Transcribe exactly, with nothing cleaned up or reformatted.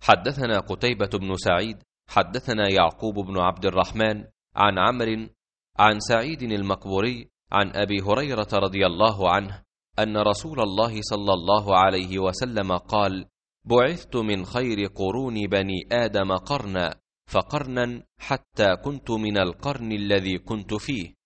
حدثنا قتيبة بن سعيد حدثنا يعقوب بن عبد الرحمن عن عمرو عن سعيد المقبوري عن أبي هريرة رضي الله عنه أن رسول الله صلى الله عليه وسلم قال: بعثت من خير قرون بني آدم قرنا، فقرنا حتى كنت من القرن الذي كنت فيه،